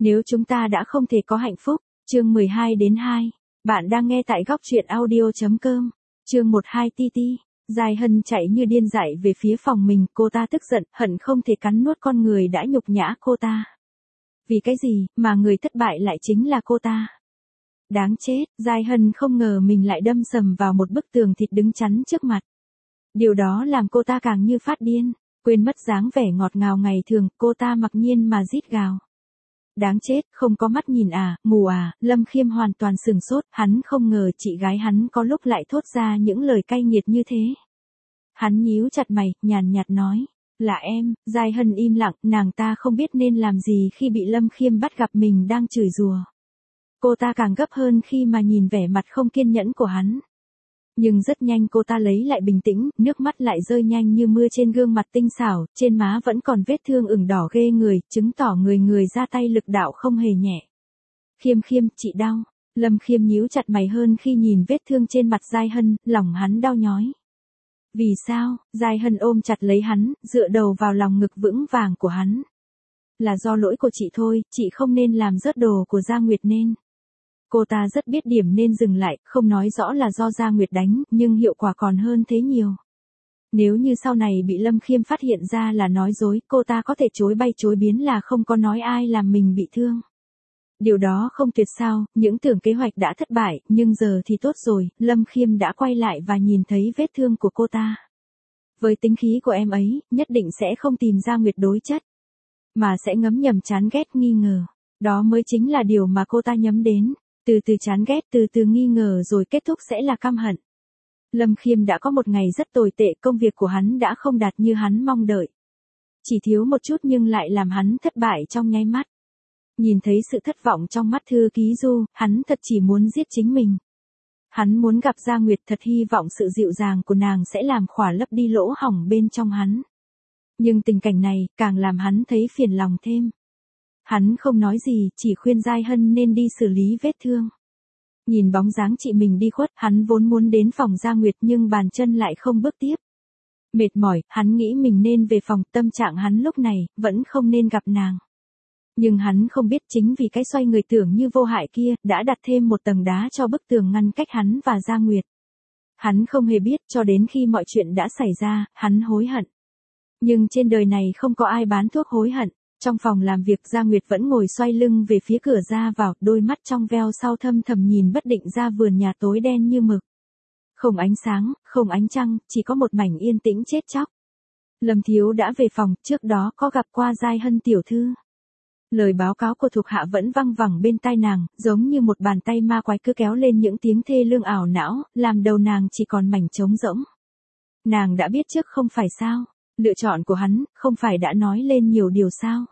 Nếu chúng ta đã không thể có hạnh phúc, chương 12-2. Bạn đang nghe tại góc truyện audio.com. Chương 12 Titi. Giai Hân chạy như điên dại về phía phòng mình, cô ta tức giận, hận không thể cắn nuốt con người đã nhục nhã cô ta. Vì cái gì, mà người thất bại lại chính là cô ta? Đáng chết, Giai Hân không ngờ mình lại đâm sầm vào một bức tường thịt đứng chắn trước mặt. Điều đó làm cô ta càng như phát điên, quên mất dáng vẻ ngọt ngào ngày thường, cô ta mặc nhiên mà rít gào. Đáng chết, không có mắt nhìn à, mù à, Lâm Khiêm hoàn toàn sửng sốt, hắn không ngờ chị gái hắn có lúc lại thốt ra những lời cay nghiệt như thế. Hắn nhíu chặt mày, nhàn nhạt nói, là em. Giai Hân im lặng, nàng ta không biết nên làm gì khi bị Lâm Khiêm bắt gặp mình đang chửi rủa. Cô ta càng gấp hơn khi mà nhìn vẻ mặt không kiên nhẫn của hắn. Nhưng rất nhanh cô ta lấy lại bình tĩnh, nước mắt lại rơi nhanh như mưa trên gương mặt tinh xảo, trên má vẫn còn vết thương ửng đỏ ghê người, chứng tỏ người ra tay lực đạo không hề nhẹ. Khiêm, chị đau. Lâm Khiêm nhíu chặt mày hơn khi nhìn vết thương trên mặt Giai Hân, lòng hắn đau nhói. Vì sao? Giai Hân ôm chặt lấy hắn, dựa đầu vào lòng ngực vững vàng của hắn. Là do lỗi của chị thôi, chị không nên làm rớt đồ của Gia Nguyệt nên. Cô ta rất biết điểm nên dừng lại, không nói rõ là do Gia Nguyệt đánh, nhưng hiệu quả còn hơn thế nhiều. Nếu như sau này bị Lâm Khiêm phát hiện ra là nói dối, cô ta có thể chối bay chối biến là không có nói ai làm mình bị thương. Điều đó không tuyệt sao, những tưởng kế hoạch đã thất bại, nhưng giờ thì tốt rồi, Lâm Khiêm đã quay lại và nhìn thấy vết thương của cô ta. Với tính khí của em ấy, nhất định sẽ không tìm Gia Nguyệt đối chất, mà sẽ ngấm nhầm chán ghét nghi ngờ. Đó mới chính là điều mà cô ta nhắm đến. Từ từ chán ghét, từ từ nghi ngờ rồi kết thúc sẽ là căm hận. Lâm Khiêm đã có một ngày rất tồi tệ, công việc của hắn đã không đạt như hắn mong đợi. Chỉ thiếu một chút nhưng lại làm hắn thất bại trong nháy mắt. Nhìn thấy sự thất vọng trong mắt thư ký Du, hắn thật chỉ muốn giết chính mình. Hắn muốn gặp Gia Nguyệt, thật hy vọng sự dịu dàng của nàng sẽ làm khỏa lấp đi lỗ hổng bên trong hắn. Nhưng tình cảnh này càng làm hắn thấy phiền lòng thêm. Hắn không nói gì, chỉ khuyên Giai Hân nên đi xử lý vết thương. Nhìn bóng dáng chị mình đi khuất, hắn vốn muốn đến phòng Gia Nguyệt nhưng bàn chân lại không bước tiếp. Mệt mỏi, hắn nghĩ mình nên về phòng, tâm trạng hắn lúc này, vẫn không nên gặp nàng. Nhưng hắn không biết chính vì cái xoay người tưởng như vô hại kia, đã đặt thêm một tầng đá cho bức tường ngăn cách hắn và Gia Nguyệt. Hắn không hề biết cho đến khi mọi chuyện đã xảy ra, hắn hối hận. Nhưng trên đời này không có ai bán thuốc hối hận. Trong phòng làm việc Gia Nguyệt vẫn ngồi xoay lưng về phía cửa ra vào, đôi mắt trong veo sau thâm thầm nhìn bất định ra vườn nhà tối đen như mực. Không ánh sáng, không ánh trăng, chỉ có một mảnh yên tĩnh chết chóc. Lâm Thiếu đã về phòng, trước đó có gặp qua Giai Hân tiểu thư. Lời báo cáo của thuộc hạ vẫn văng vẳng bên tai nàng, giống như một bàn tay ma quái cứ kéo lên những tiếng thê lương ảo não, làm đầu nàng chỉ còn mảnh trống rỗng. Nàng đã biết trước không phải sao? Lựa chọn của hắn, không phải đã nói lên nhiều điều sao?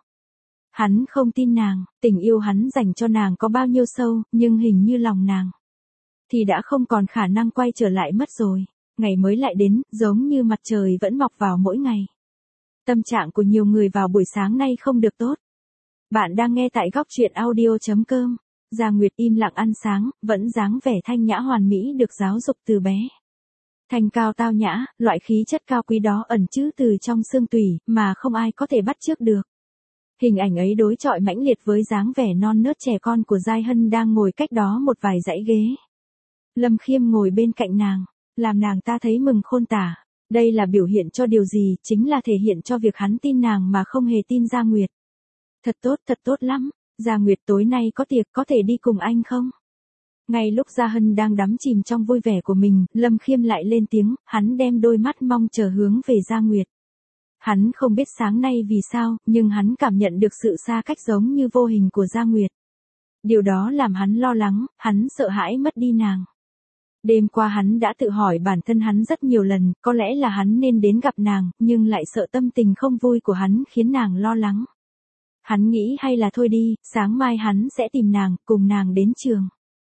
Hắn không tin nàng, tình yêu hắn dành cho nàng có bao nhiêu sâu, nhưng hình như lòng nàng thì đã không còn khả năng quay trở lại mất rồi. Ngày mới lại đến, giống như mặt trời vẫn mọc vào mỗi ngày. Tâm trạng của nhiều người vào buổi sáng nay không được tốt. Bạn đang nghe tại góc truyện audio.com. Gia Nguyệt im lặng ăn sáng, vẫn dáng vẻ thanh nhã hoàn mỹ được giáo dục từ bé. Thanh cao tao nhã, loại khí chất cao quý đó ẩn chứa từ trong xương tủy, mà không ai có thể bắt chước được. Hình ảnh ấy đối chọi mãnh liệt với dáng vẻ non nớt trẻ con của Giai Hân đang ngồi cách đó một vài dãy ghế. Lâm Khiêm ngồi bên cạnh nàng, làm nàng ta thấy mừng khôn tả. Đây là biểu hiện cho điều gì, chính là thể hiện cho việc hắn tin nàng mà không hề tin Gia Nguyệt. Thật tốt lắm, Gia Nguyệt tối nay có tiệc, có thể đi cùng anh không? Ngay lúc Gia Hân đang đắm chìm trong vui vẻ của mình, Lâm Khiêm lại lên tiếng, hắn đem đôi mắt mong chờ hướng về Gia Nguyệt. Hắn không biết sáng nay vì sao, nhưng hắn cảm nhận được sự xa cách giống như vô hình của Gia Nguyệt. Điều đó làm hắn lo lắng, hắn sợ hãi mất đi nàng. Đêm qua hắn đã tự hỏi bản thân hắn rất nhiều lần, có lẽ là hắn nên đến gặp nàng, nhưng lại sợ tâm tình không vui của hắn khiến nàng lo lắng. Hắn nghĩ hay là thôi đi, sáng mai hắn sẽ tìm nàng, cùng nàng đến trường.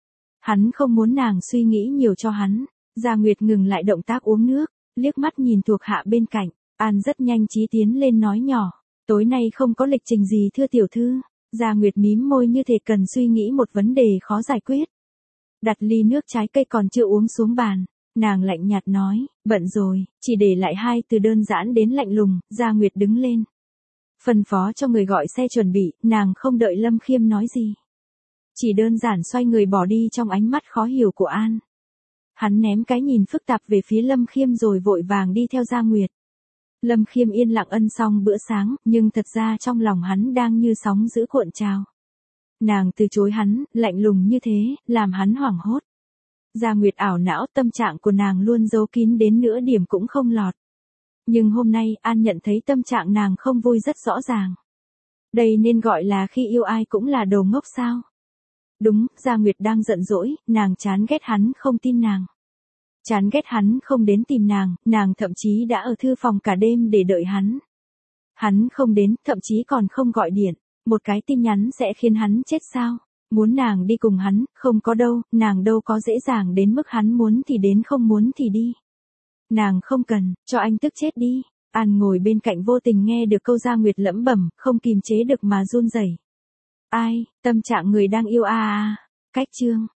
Hắn không muốn nàng suy nghĩ nhiều cho hắn. Gia Nguyệt ngừng lại động tác uống nước, liếc mắt nhìn thuộc hạ bên cạnh. An rất nhanh trí tiến lên nói nhỏ, tối nay không có lịch trình gì thưa tiểu thư. Gia Nguyệt mím môi như thể cần suy nghĩ một vấn đề khó giải quyết. Đặt ly nước trái cây còn chưa uống xuống bàn, nàng lạnh nhạt nói, bận rồi, chỉ để lại hai từ đơn giản đến lạnh lùng. Gia Nguyệt đứng lên. Phân phó cho người gọi xe chuẩn bị, nàng không đợi Lâm Khiêm nói gì. Chỉ đơn giản xoay người bỏ đi trong ánh mắt khó hiểu của An. Hắn ném cái nhìn phức tạp về phía Lâm Khiêm rồi vội vàng đi theo Gia Nguyệt. Lâm Khiêm yên lặng ân xong bữa sáng, nhưng thật ra trong lòng hắn đang như sóng dữ cuộn trào. Nàng từ chối hắn, lạnh lùng như thế, làm hắn hoảng hốt. Gia Nguyệt ảo não, tâm trạng của nàng luôn giấu kín đến nửa điểm cũng không lọt. Nhưng hôm nay, An nhận thấy tâm trạng nàng không vui rất rõ ràng. Đây nên gọi là khi yêu ai cũng là đồ ngốc sao? Đúng, Gia Nguyệt đang giận dỗi, nàng chán ghét hắn không tin nàng. Chán ghét hắn không đến tìm nàng thậm chí đã ở thư phòng cả đêm để đợi hắn. Hắn không đến, thậm chí còn không gọi điện. Một cái tin nhắn sẽ khiến hắn chết sao? Muốn nàng đi cùng hắn, không có đâu, nàng đâu có dễ dàng đến mức hắn muốn thì đến không muốn thì đi. Nàng không cần, cho anh tức chết đi. An ngồi bên cạnh vô tình nghe được câu Gia Nguyệt lẩm bẩm, không kìm chế được mà run rẩy. Ai, tâm trạng người đang yêu à. Cách chương